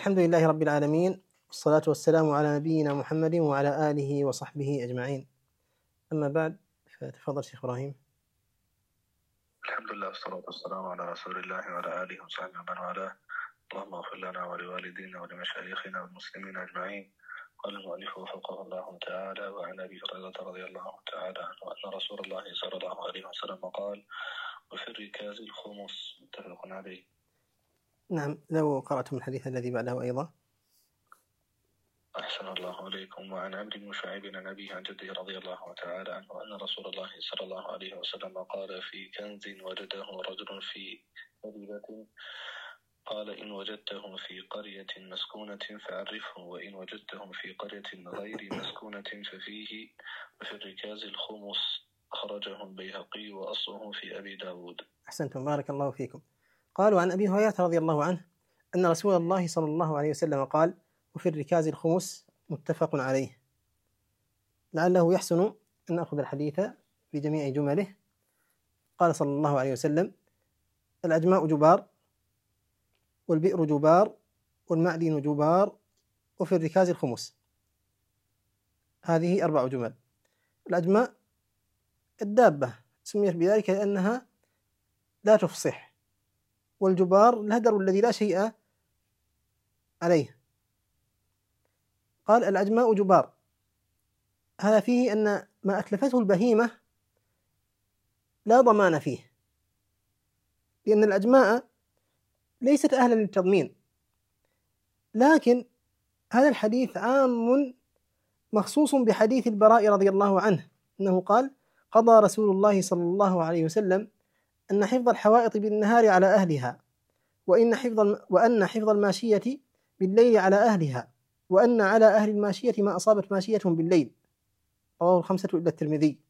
الحمد لله رب العالمين، والصلاة والسلام على نبينا محمد وعلى آله وصحبه أجمعين. أما بعد، فتفضل شيخ إبراهيم. الحمد لله والصلاة والسلام على رسول الله وعلى آله وصحبه ومن والاه. اللهم اغفر لنا ولوالدينا ولمشايخنا والمسلمين أجمعين. قال المؤلف وفقه الله تعالى: وعن أبي هريرة رضي الله تعالى عنه أن رسول الله صلى الله عليه وسلم قال: وفي الركاز الخمس. متفق عليه. نعم، لو قرأتم الحديث الذي بعده أيضا. أحسن الله عليكم. وعن عمرو بن شعيب عن أبيه عن جده رضي الله تعالى عنه أن رسول الله صلى الله عليه وسلم قال: في كنز وجده رجل في مدينة، قال: إن وجدتهم في قرية مسكونة فعرفهم، وإن وجدتهم في قرية غير مسكونة ففيه. وفي الركاز الخمس. أخرجه البيهقي وأصله في أبي داود. أحسنتم، بارك الله فيكم. قالوا عن أبي هريرة رضي الله عنه أن رسول الله صلى الله عليه وسلم قال: وفي الركاز الخمس. متفق عليه. لعله يحسن أن نأخذ الحديث بجميع جمله. قال صلى الله عليه وسلم: الأجماء جبار، والبئر جبار، والمعدن جبار، وفي الركاز الخمس. هذه 4 جمل. الأجماء الدابة سميت بذلك لأنها لا تفصح، والجبار الهدر الذي لا شيء عليه. قال: الأجماء جبار، هذا فيه أن ما أتلفته البهيمة لا ضمان فيه، لأن الأجماء ليست أهلا للتضمين. لكن هذا الحديث عام مخصوص بحديث البراء رضي الله عنه أنه قال: قضى رسول الله صلى الله عليه وسلم أن حفظ الحوائط بالنهار على أهلها، وأن حفظ الماشية بالليل على أهلها، وأن على أهل الماشية ما أصابت ماشيتهم بالليل. رواه 5 إلا الترمذي.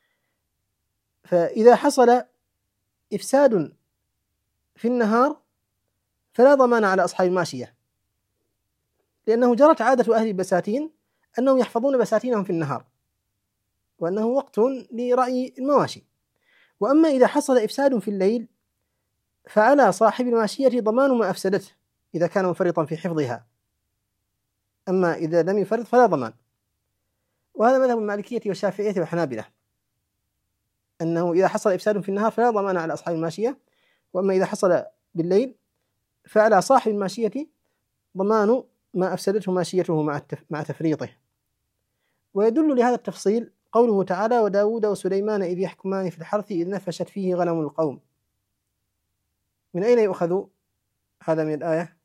فإذا حصل إفساد في النهار فلا ضمان على أصحاب الماشية، لأنه جرت عادة أهل البساتين أنهم يحفظون بساتينهم في النهار، وأنه وقت لرعي المواشي. وأما إذا حصل إفساد في الليل فعلى صاحب الماشية ضمان ما أفسدته إذا كان منفرطا في حفظها، أما إذا لم يفرط فلا ضمان. وهذا مذهب المالكية والشافعية والحنابلة، أنه إذا حصل إفساد في النهار فلا ضمان على أصحاب الماشية، وأما إذا حصل بالليل فعلى صاحب الماشية ضمان ما أفسدته ماشيته مع تفريطه. ويدل لهذا التفصيل قوله تعالى: وداود وسليمان إذ يحكمان في الحرث إذ نفشت فيه غنم القوم. من أين يؤخذ هذا من الآية؟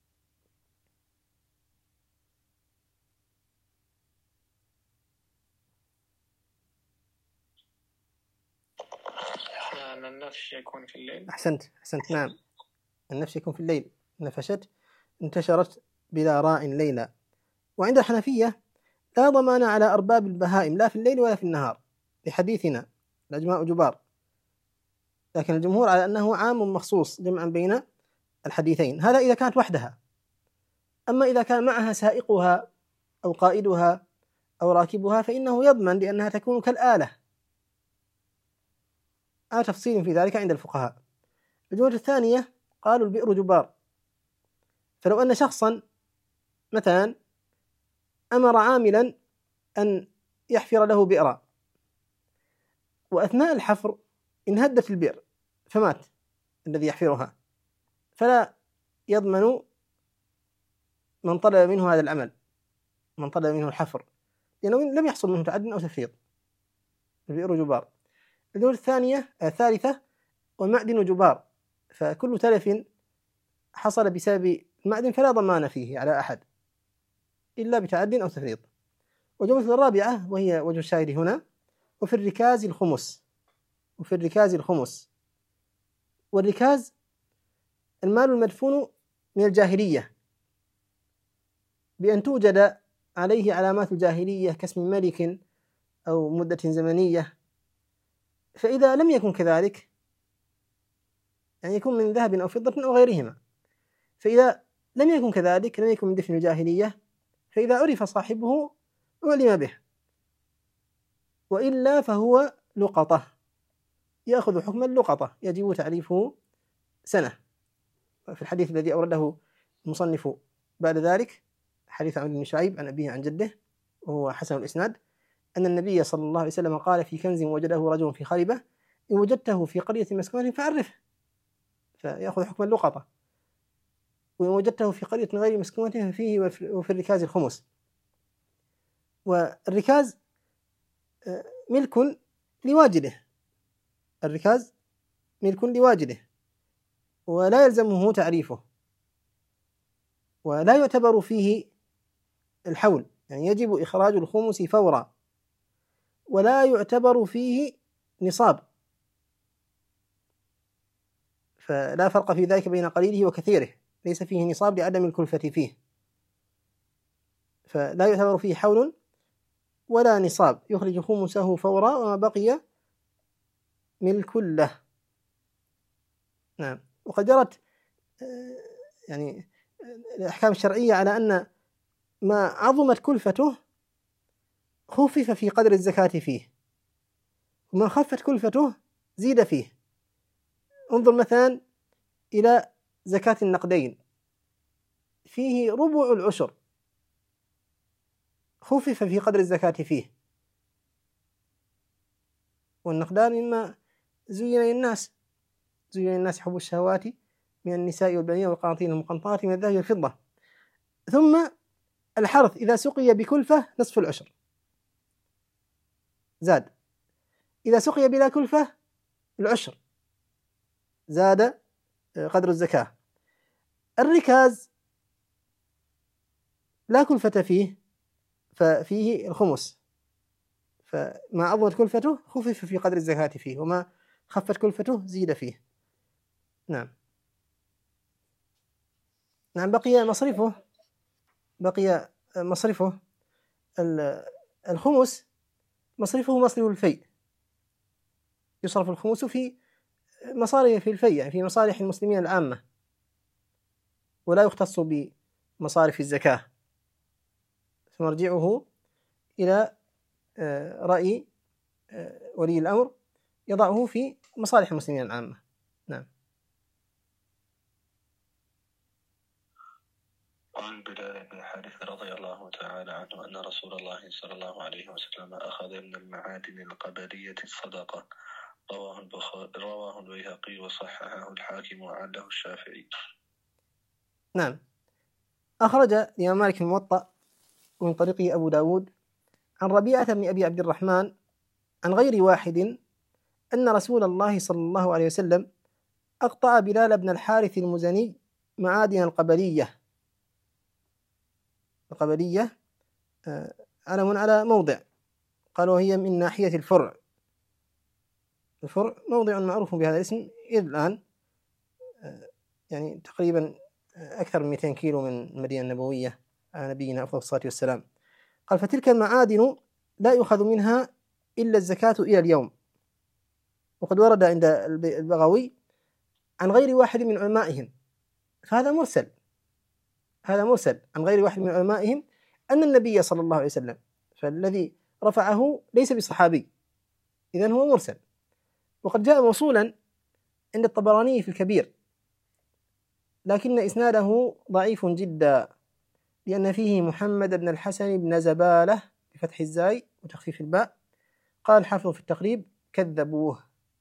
أن النفش يكون في الليل. أحسنت، نعم، النفش يكون في الليل. نفشت انتشرت بلا راء ليلا. وعند الحنفية لا ضمان على أرباب البهائم لا في الليل ولا في النهار، لحديثنا الأجماء جبار. لكن الجمهور على أنه عام مخصوص جمعا بين الحديثين. هذا إذا كانت وحدها. أما إذا كان معها سائقها أو قائدها أو راكبها فإنه يضمن، لأنها تكون كالآلة. تفصيل في ذلك عند الفقهاء. الجملة الثانية قالوا: البئر جبار. فلو أن شخصا مثلا أمر عاملا أن يحفر له بئرا، وأثناء الحفر انهدت البئر فمات الذي يحفرها، فلا يضمن من طلب منه هذا العمل، من طلب منه الحفر، لأنه لم يحصل منه تعد أو تفريط. البئر جبار. الجملة الثالثة: والمعدن جبار. فكل تلف حصل بسبب المعدن فلا ضمان فيه على أحد إلا بتعد أو تفريط. والجملة الرابعة وهي وجه الشاهد هنا: وفي الركاز الخمس. وفي الركاز الخمس. والركاز المال المدفون من الجاهلية بأن توجد عليه علامات الجاهلية كاسم ملك أو مدة زمنية. فإذا لم يكن كذلك، يعني يكون من ذهب أو فضة أو غيرهما، فإذا لم يكن كذلك، لم يكن من دفن الجاهلية، فإذا عرف صاحبه علم به، وإلا فهو لقطة، يأخذ حكم اللقطة، يجب تعريفه سنة. في الحديث الذي أورده المصنف بعد ذلك حديث عمرو بن شعيب عن أبيه عن جده وهو حسن الإسناد أن النبي صلى الله عليه وسلم قال في كنز وجده رجل في خربة إن وجدته في قرية مسكونة فعرفه، فيأخذ حكم اللقطة، وإن وجدته في قرية غير مسكونة فيه وفي الركاز الخمس. والركاز ملك لواجده، الركاز ملك لواجده ولا يلزمه تعريفه ولا يعتبر فيه الحول، يعني يجب إخراج الخمس فورا، ولا يعتبر فيه نصاب، فلا فرق في ذلك بين قليله وكثيره، ليس فيه نصاب لعدم الكلفة فيه، فلا يعتبر فيه حول ولا نصاب، يخرج خمسه فورا وما بقي ملك له. نعم. وقد جرت يعني الأحكام الشرعية على أن ما عظمت كلفته خفف في قدر الزكاة فيه، وما خفت كلفته زيد فيه. انظر مثلا إلى زكاة النقدين، فيه ربع العشر، خفف في قدر الزكاة فيه. والنقدان مما زين للناس حب الشهوات من النساء والبنين والقناطير المقنطرة من الذهب والفضة. ثم الحرث إذا سقي بكلفة نصف العشر زاد، إذا سقي بلا كلفة العشر زاد قدر الزكاة. الركاز لا كلفة فيه ففيه الخمس، فما عظمت كلفته خفف في قدر الزكاة فيه، وما خفت كلفته زيد فيه. نعم. بقي مصرفه الخمس، مصرفه مصرف الفيء، يصرف الخمس في مصارف الفيء، يعني في مصالح المسلمين العامة، ولا يختص بمصارف الزكاة، فمرجعه إلى رأي ولي الأمر يضعه في مصالح المسلمين العامة. نعم. وعن بلال بن حارث رضي الله تعالى عنه أن رسول الله صلى الله عليه وسلم أخذ من المعادن القبلية الصدقة، رواه البيهقي وصححه الحاكم وعله الشافعي. نعم. أخرج الإمام مالك في الموطأ من طريقه أبو داود عن ربيعة بن أبي عبد الرحمن عن غير واحد أن رسول الله صلى الله عليه وسلم أقطع بلال بن الحارث المزني معادن القبلية علم على موضع، قالوا هي من ناحية الفرع موضع معروف بهذا الاسم إذ الآن، يعني تقريبا أكثر من 200 كيلو من المدينة النبوية على نبينا أفضل الصلاة والسلام. قال فتلك المعادن لا يؤخذ منها إلا الزكاة إلى اليوم. وقد ورد عند البغوي عن غير واحد من علمائهم، فهذا مرسل، عن غير واحد من علمائهم أن النبي صلى الله عليه وسلم، فالذي رفعه ليس بصحابي، إذن هو مرسل. وقد جاء موصولا عند الطبراني في الكبير، لكن إسناده ضعيف جدا، لأن فيه محمد بن الحسن بن زبالة بفتح الزاي وتخفيف الباء. قال الحافظ في التقريب كذبوه،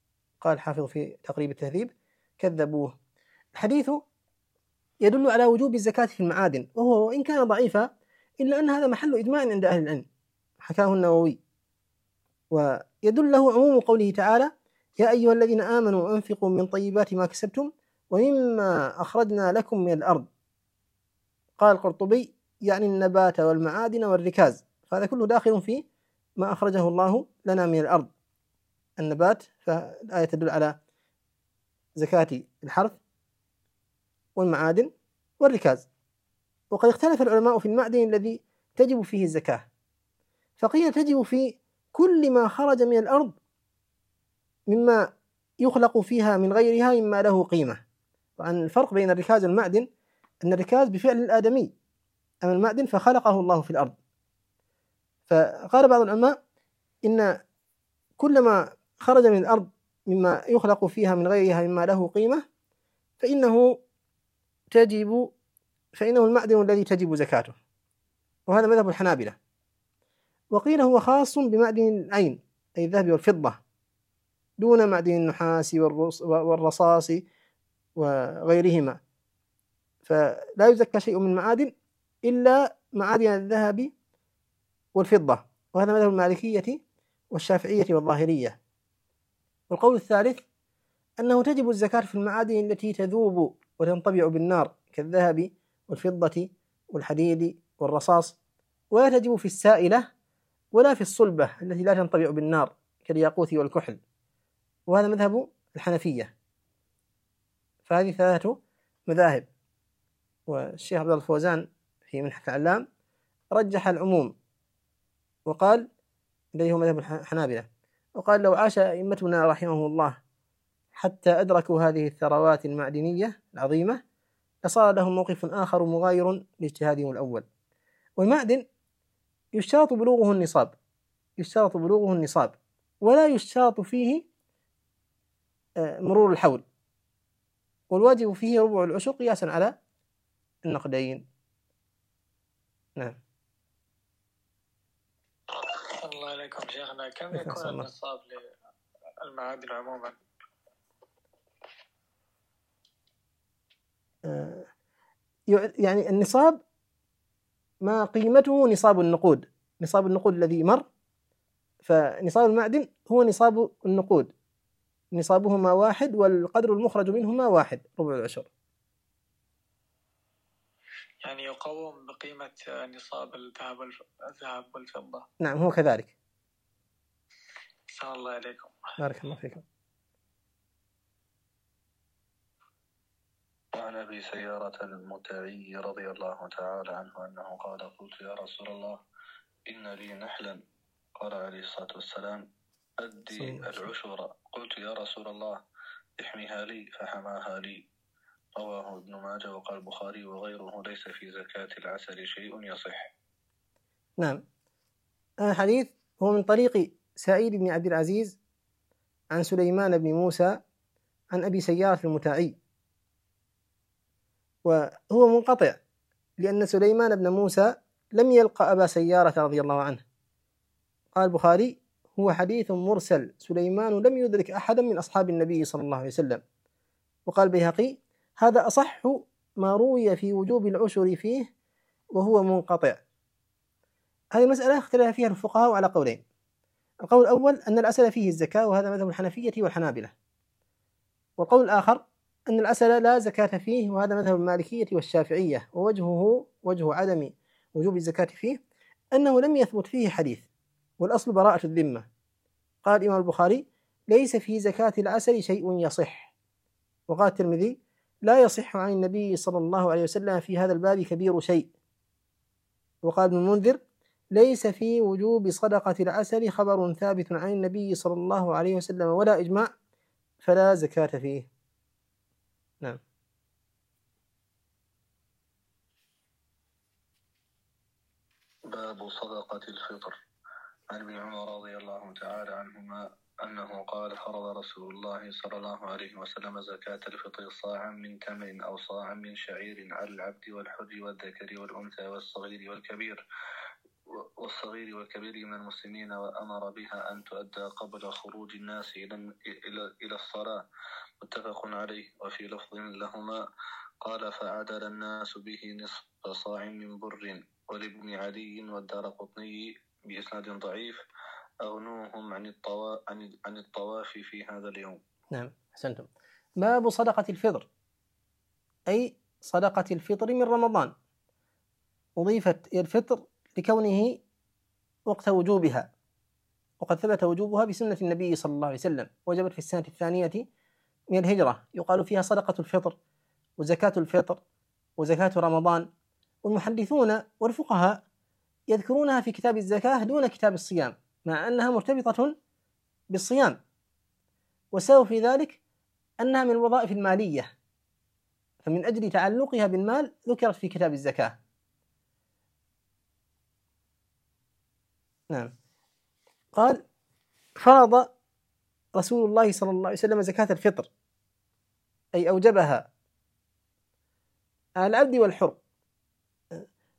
كذبوه. الحديث يدل على وجوب الزكاة في المعادن، وهو وإن كان ضعيفا إلا أن هذا محل إجماع عند أهل العلم، حكاه النووي. ويدل له عموم قوله تعالى يا أيها الذين آمنوا أنفقوا من طيبات ما كسبتم ومما أخرجنا لكم من الأرض. قال القرطبي يعني النبات والمعادن والركاز، فهذا كله داخل في ما أخرجه الله لنا من الأرض. النبات فالآية تدل على زكاة الحرث والمعادن والركاز. وقد اختلف العلماء في المعدن الذي تجب فيه الزكاة، فقيل تجب في كل ما خرج من الأرض مما يخلق فيها من غيرها مما له قيمة. وعن الفرق بين الركاز والمعدن أن الركاز بفعل الآدمي، أما المعدن فخلقه الله في الأرض. فقال بعض العلماء إن كل ما خرج من الأرض مما يخلق فيها من غيرها مما له قيمة فإنه تجب فإنه المعدن الذي تجب زكاته، وهذا مذهب الحنابلة. وقيل هو خاص بمعدن العين أي الذهب والفضة دون معدن النحاس والرصاص وغيرهما، فلا يزكى شيء من معادن إلا معادن الذهب والفضة، وهذا مذهب المالكية والشافعية والظاهرية. والقول الثالث أنه تجب الزكاة في المعادن التي تذوب وتنطبع بالنار كالذهب والفضة والحديد والرصاص، ولا تجب في السائلة ولا في الصلبة التي لا تنطبع بالنار كالياقوت والكحل، وهذا مذهب الحنفية. فهذه ثلاثة مذاهب، والشيخ عبد الله الفوزان في منحة العلام رجح العموم وقال الذي هو مذهب الحنابلة، وقال لو عاش أئمتنا رحمه الله حتى أدركوا هذه الثروات المعدنية العظيمة لصار لهم موقف آخر مغاير لاجتهادهم الأول. والمعدن يشترط بلوغه النصاب ولا يشترط فيه مرور الحول، والواجب فيه ربع العشر قياسا على النقدين. نعم. الله عليكم شيخنا، كم يكون النصاب للمعادن عموما؟ يعني النصاب ما قيمته نصاب النقود الذي مر، فنصاب المعدن هو نصاب النقود، نصابهما واحد والقدر المخرج منهما واحد ربع العشر. يعني يقوم بقيمة نصاب الذهب والفضة. نعم هو كذلك. أحسن الله عليكم. بارك الله فيكم. وعن أبي سيارة المتعي رضي الله تعالى عنه أنه قال قلت يا رسول الله إن لي نحلا، قال عليه الصلاة والسلام أدي العشر. قلت يا رسول الله احميها لي، فحماها لي. رواه ابن ماجه وقال البخاري وغيره ليس في زكاة العسل شيء يصح. نعم. الحديث هو من طريق سعيد بن عبد العزيز عن سليمان بن موسى عن أبي سيارة المتعي، وهو منقطع لأن سليمان بن موسى لم يلقى أبا سيارة رضي الله عنه. قال البخاري هو حديث مرسل، سليمان لم يدرك أحدا من أصحاب النبي صلى الله عليه وسلم. وقال البيهقي هذا أصح ما روي في وجوب العشر فيه وهو منقطع. هذه المسألة اختلف فيها الفقهاء على قولين. القول الأول أن العسل فيه الزكاة، وهذا مذهب الحنفية والحنابلة. والقول الآخر أن العسل لا زكاة فيه، وهذا مذهب المالكية والشافعية. ووجهه وجه عدم وجوب الزكاة فيه أنه لم يثبت فيه حديث، والأصل براءة الذمة. قال الإمام البخاري ليس في زكاة العسل شيء يصح. وقال الترمذي لا يصح عن النبي صلى الله عليه وسلم في هذا الباب كبير شيء. وقال ابن المنذر ليس في وجوب صدقة العسل خبر ثابت عن النبي صلى الله عليه وسلم ولا إجماع، فلا زكاة فيه. نعم. باب صدقة الفطر. عن ابن عمر رضي الله تعالى عنهما أنه قال فرض رسول الله صلى الله عليه وسلم زكاة الفطر صاعا من تمر أو صاعا من شعير على العبد والحر والذكر والأنثى والصغير والكبير من المسلمين، وأمر بها أن تؤدى قبل خروج الناس إلى الصلاة. متفق عليه. وفي لفظ لهما قال فعدل الناس به نصف صاع من بر. ولابن علي والدارقطني بإسناد ضعيف أغنوهم عن الطواف في هذا اليوم. نعم أحسنتم. باب صدقة الفطر أي صدقة الفطر من رمضان، أضيفت إلى الفطر لكونه وقت وجوبها، وقد ثبت وجوبها بسنة النبي صلى الله عليه وسلم، وجبت في السنة الثانية من الهجرة، يقال فيها صدقة الفطر وزكاة الفطر وزكاة رمضان. والمحدثون والفقهاء يذكرونها في كتاب الزكاة دون كتاب الصيام، مع أنها مرتبطة بالصيام، والسبب في ذلك أنها من الوظائف المالية، فمن أجل تعلقها بالمال ذكرت في كتاب الزكاة. نعم. قال فرض رسول الله صلى الله عليه وسلم زكاة الفطر أي أوجبها على العبد والحر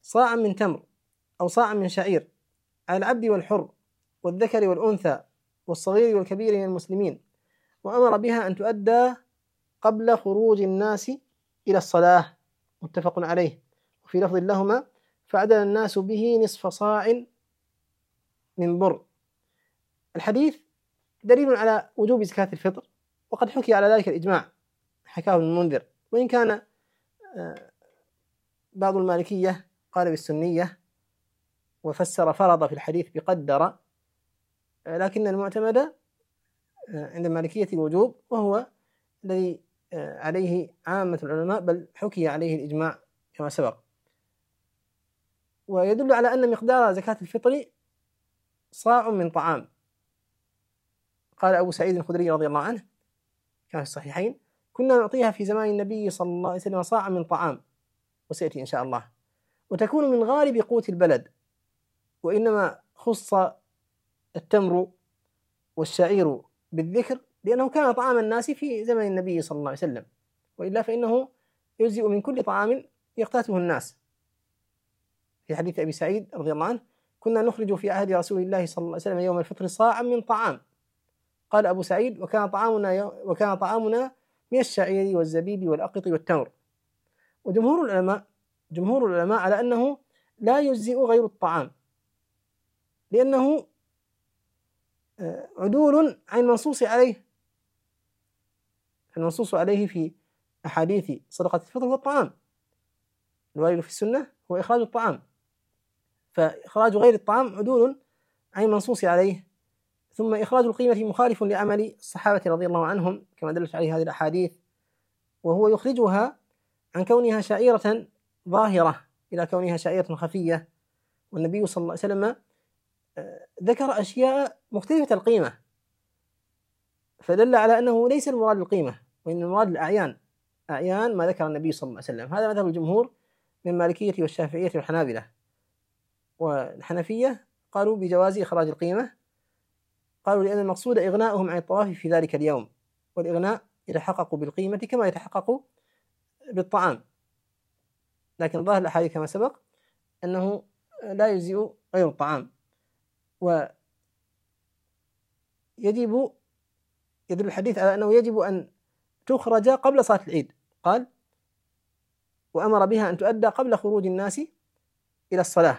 صاعا من تمر أو صاعا من شعير على العبد والحر والذكر والأنثى والصغير والكبير من المسلمين، وأمر بها أن تؤدى قبل خروج الناس إلى الصلاة، متفق عليه. وفي لفظ لهما: فعدل الناس به نصف صاع من بر. الحديث دليل على وجوب زكاة الفطر، وقد حكي على ذلك الإجماع، حكاه ابن المنذر، وإن كان بعض المالكية قال بالسنية وفسر فرض في الحديث بقدر، لكن المعتمد عند المالكية الوجوب، وهو الذي عليه عامة العلماء، بل حكي عليه الإجماع كما سبق. ويدل على أن مقدار زكاة الفطر صاع من طعام. قال أبو سعيد الخدري رضي الله عنه كما في الصحيحين: كنا نعطيها في زمان النبي صلى الله عليه وسلم صاعا من طعام، وسيأتي إن شاء الله، وتكون من غالب قوت البلد، وإنما خص التمر والشعير بالذكر لأنه كان طعام الناس في زمن النبي صلى الله عليه وسلم، وإلا فإنه يجزئ من كل طعام يقتاته الناس. في حديث أبي سعيد رضي الله عنه: كنا نخرج في عهد رسول الله صلى الله عليه وسلم يوم الفطر صاعا من طعام. قال أبو سعيد: وكان طعامنا من الشعير والزبيب والأقط والتمر. جمهور العلماء على أنه لا يجزئ غير الطعام، لأنه عدول عن المنصوص عليه. المنصوص عليه في أحاديث صدقة الفطر هو الطعام، الوارد في السنة هو إخراج الطعام، فإخراج غير الطعام عدول عن المنصوص عليه. ثم إخراج القيمة مخالف لعمل الصحابة رضي الله عنهم كما دلت عليه هذه الأحاديث، وهو يخرجها عن كونها شعيرة ظاهرة إلى كونها شعيرة خفية. والنبي صلى الله عليه وسلم ذكر أشياء مختلفة القيمة، فدل على أنه ليس المراد القيمة، وإن المراد الأعيان، أعيان ما ذكر النبي صلى الله عليه وسلم. هذا مذهب الجمهور من المالكية والشافعية والحنابلة. والحنفية قالوا بجواز إخراج القيمة، قالوا لأن المقصود إغناؤهم عن الطواف في ذلك اليوم، والإغناء يتحقق بالقيمة كما يتحقق بالطعام. لكن ظاهر الأحاديث كما سبق أنه لا يجزئ غير الطعام. ويجب يدل الحديث على أنه يجب أن تخرج قبل صلاة العيد، قال: وأمر بها أن تؤدى قبل خروج الناس إلى الصلاة.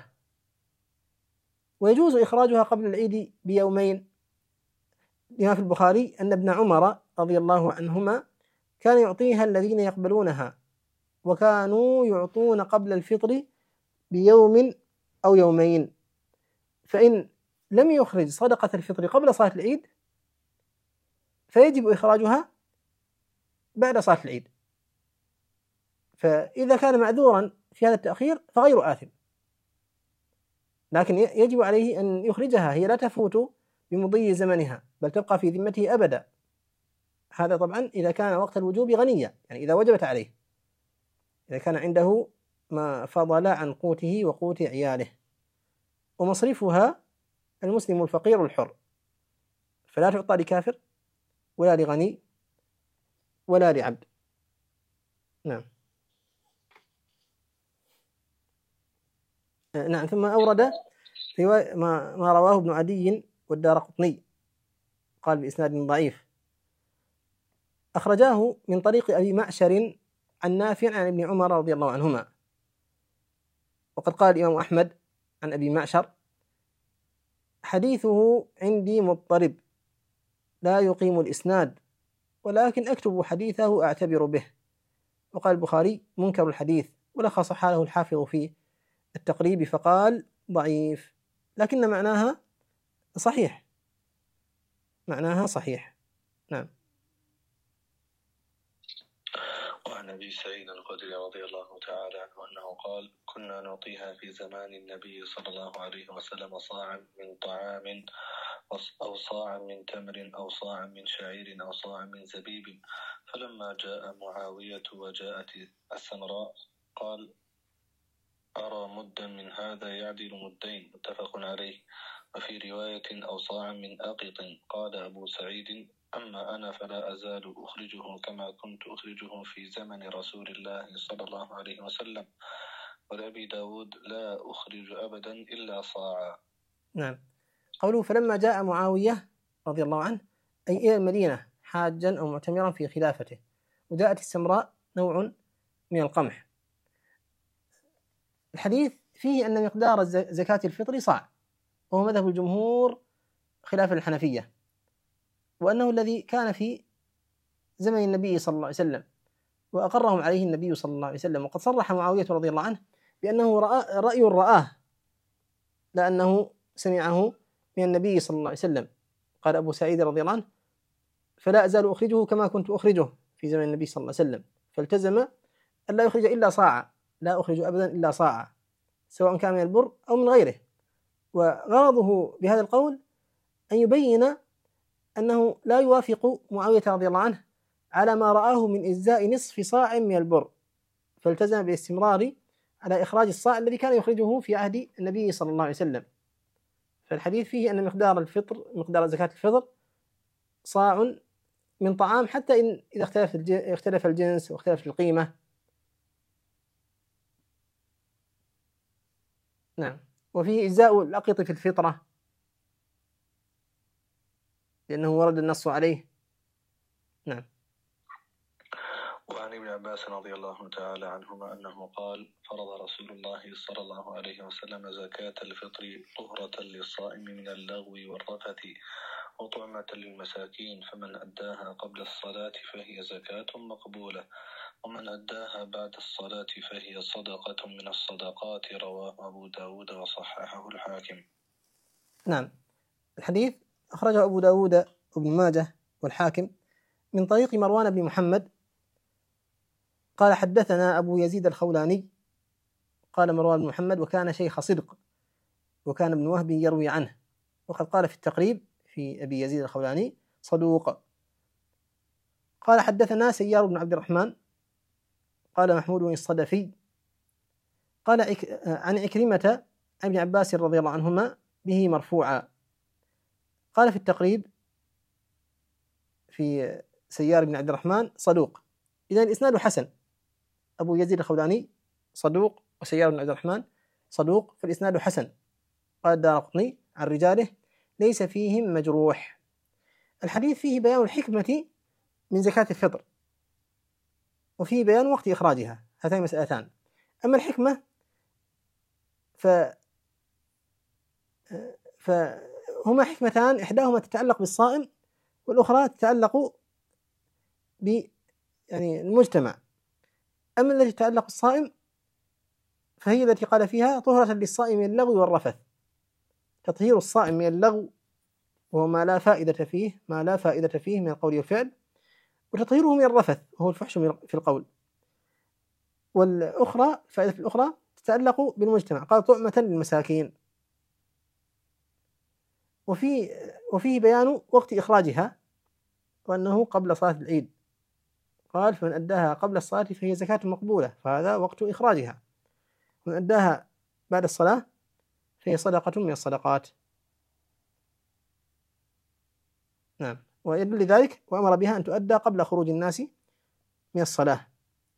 ويجوز إخراجها قبل العيد بيومين، لما في البخاري أن ابن عمر رضي الله عنهما كان يعطيها الذين يقبلونها، وكانوا يعطون قبل الفطر بيوم أو يومين، فإن لم يخرج صدقة الفطر قبل صلاة العيد فيجب إخراجها بعد صلاة العيد. فإذا كان معذورا في هذا التأخير فغير آثم، لكن يجب عليه أن يخرجها، هي لا تفوت بمضي زمنها بل تبقى في ذمته أبدا. هذا طبعا إذا كان وقت الوجوب غنيا، يعني إذا وجبت عليه، إذا كان عنده ما فضل عن قوته وقوت عياله. ومصرفها المسلم الفقير الحر، فلا تعطى لكافر ولا لغني ولا لعبد. نعم. ثم أورد ما رواه ابن عدي والدارقطني، قال بإسناد ضعيف، أخرجاه من طريق أبي معشر عن نافع عن ابن عمر رضي الله عنهما. وقد قال الإمام أحمد عن أبي معشر: حديثه عندي مضطرب لا يقيم الإسناد، ولكن أكتب حديثه أعتبر به. وقال البخاري: منكر الحديث، ولخص حاله الحافظ في التقريب فقال: ضعيف، لكن معناها صحيح، نعم. وعن أبي سعيد الخدري رضي الله تعالى عنه أنه قال: كنا نعطيها في زمان النبي صلى الله عليه وسلم صاعا من طعام أو صاعا من تمر أو صاعا من شعير أو صاعا من زبيب، فلما جاء معاوية وجاءت السمراء قال: أرى مدا من هذا يعدل مدين، متفق عليه. وفي رواية: أو صاعا من أقط. قال أبو سعيد: أما أنا فلا أزال أخرجه كما كنت أخرجه في زمن رسول الله صلى الله عليه وسلم، ولأبي داود لا أخرج أبدا إلا صاعا. نعم. قوله فلما جاء معاوية رضي الله عنه أي إلى المدينة حاجا أو معتمرا في خلافته، وجاءت السمراء نوع من القمح. الحديث فيه أن مقدار زكاة الفطر صاع، وهو مذهب الجمهور خلاف الحنفية، وأنه الذي كان في زمن النبي صلى الله عليه وسلم، وأقرهم عليه النبي صلى الله عليه وسلم. وقد صرح معاوية رضي الله عنه بأنه رأي رآه لأنه سمعه من النبي صلى الله عليه وسلم. قال أبو سعيد رضي الله عنه فلا أزال أخرجه كما كنت أخرجه في زمن النبي صلى الله عليه وسلم، فالتزم أن لا يخرج إلا صاعا، لا أخرج أبدا إلا صاعا، سواء كان من البر أو من غيره. وغرضه بهذا القول أن يبين أنه لا يوافق معاوية رضي الله عنه على ما رآه من إجزاء نصف صاع من البر، فالتزم بالاستمرار على إخراج الصاع الذي كان يخرجه في عهد النبي صلى الله عليه وسلم. فالحديث فيه أن مقدار زكاة الفطر صاع من طعام، حتى إن إذا اختلف الجنس واختلف القيمة. نعم. وفيه إجزاء الأقط في الفطرة لأنه ورد النص عليه. نعم. وعن ابن عباس رضي الله تعالى عنهما أنه قال فرض رسول الله صلى الله عليه وسلم زكاة الفطر طهرة للصائم من اللغو والرفث وطعمة للمساكين، فمن أداها قبل الصلاة فهي زكاة مقبولة، ومن أداها بعد الصلاة فهي صدقة من الصدقات. رواه أبو داود وصححه الحاكم. نعم. الحديث أخرجه أبو داود وابن ماجه والحاكم من طريق مروان بن محمد قال حدثنا أبو يزيد الخولاني قال مروان بن محمد وكان شيخ صدق، وكان ابن وهب يروي عنه، وقد قال في التقريب في أبي يزيد الخولاني صدوق. قال حدثنا سيار بن عبد الرحمن قال محمود الصدفي قال عن عكرمة عن ابن عباس رضي الله عنهما به مرفوعا. قال في التقريب في سيار بن عبد الرحمن صدوق. إذا الإسناد حسن، أبو يزيد الخولاني صدوق وسيار بن عبد الرحمن صدوق، فالإسناد حسن. قال الدارقطني عن رجاله ليس فيهم مجروح. الحديث فيه بيان الحكمة من زكاة الفطر، وفيه بيان وقت إخراجها، هاتين مسألتان. أما الحكمة فهما حكمتان، إحداهما تتعلق بالصائم والأخرى تتعلق المجتمع. أما التي تتعلق بالصائم فهي التي قال فيها طهرة للصائم من اللغو والرفث، تطهير الصائم من اللغو وهو ما لا فائدة فيه من القول والفعل، وتطهيره من الرفث وهو الفحش في القول. والأخرى الفائدة الأخرى تتعلق بالمجتمع، قال طعمة للمساكين. وفيه بيان وقت إخراجها وأنه قبل صلاة العيد، قال فمن أداها قبل الصلاة فهي زكاة مقبولة، فهذا وقت إخراجها. ومن أداها بعد الصلاة فهي صدقة من الصدقات. نعم. ويدل لذلك وأمر بها أن تؤدى قبل خروج الناس من الصلاة.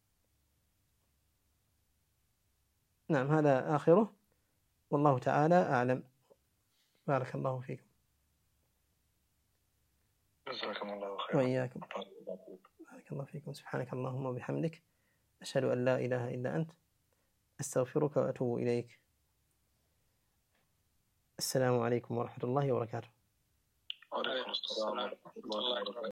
نعم. هذا آخره، والله تعالى أعلم. بارك الله فيكم. جزاكم الله خيرا. وإياكم. بارك الله فيكم. سبحانك اللهم وبحمدك، أشهد أن لا إله إلا أنت، أستغفرك وأتوب إليك. السلام عليكم ورحمة الله وبركاته. وعليكم السلام ورحمة الله وبركاته.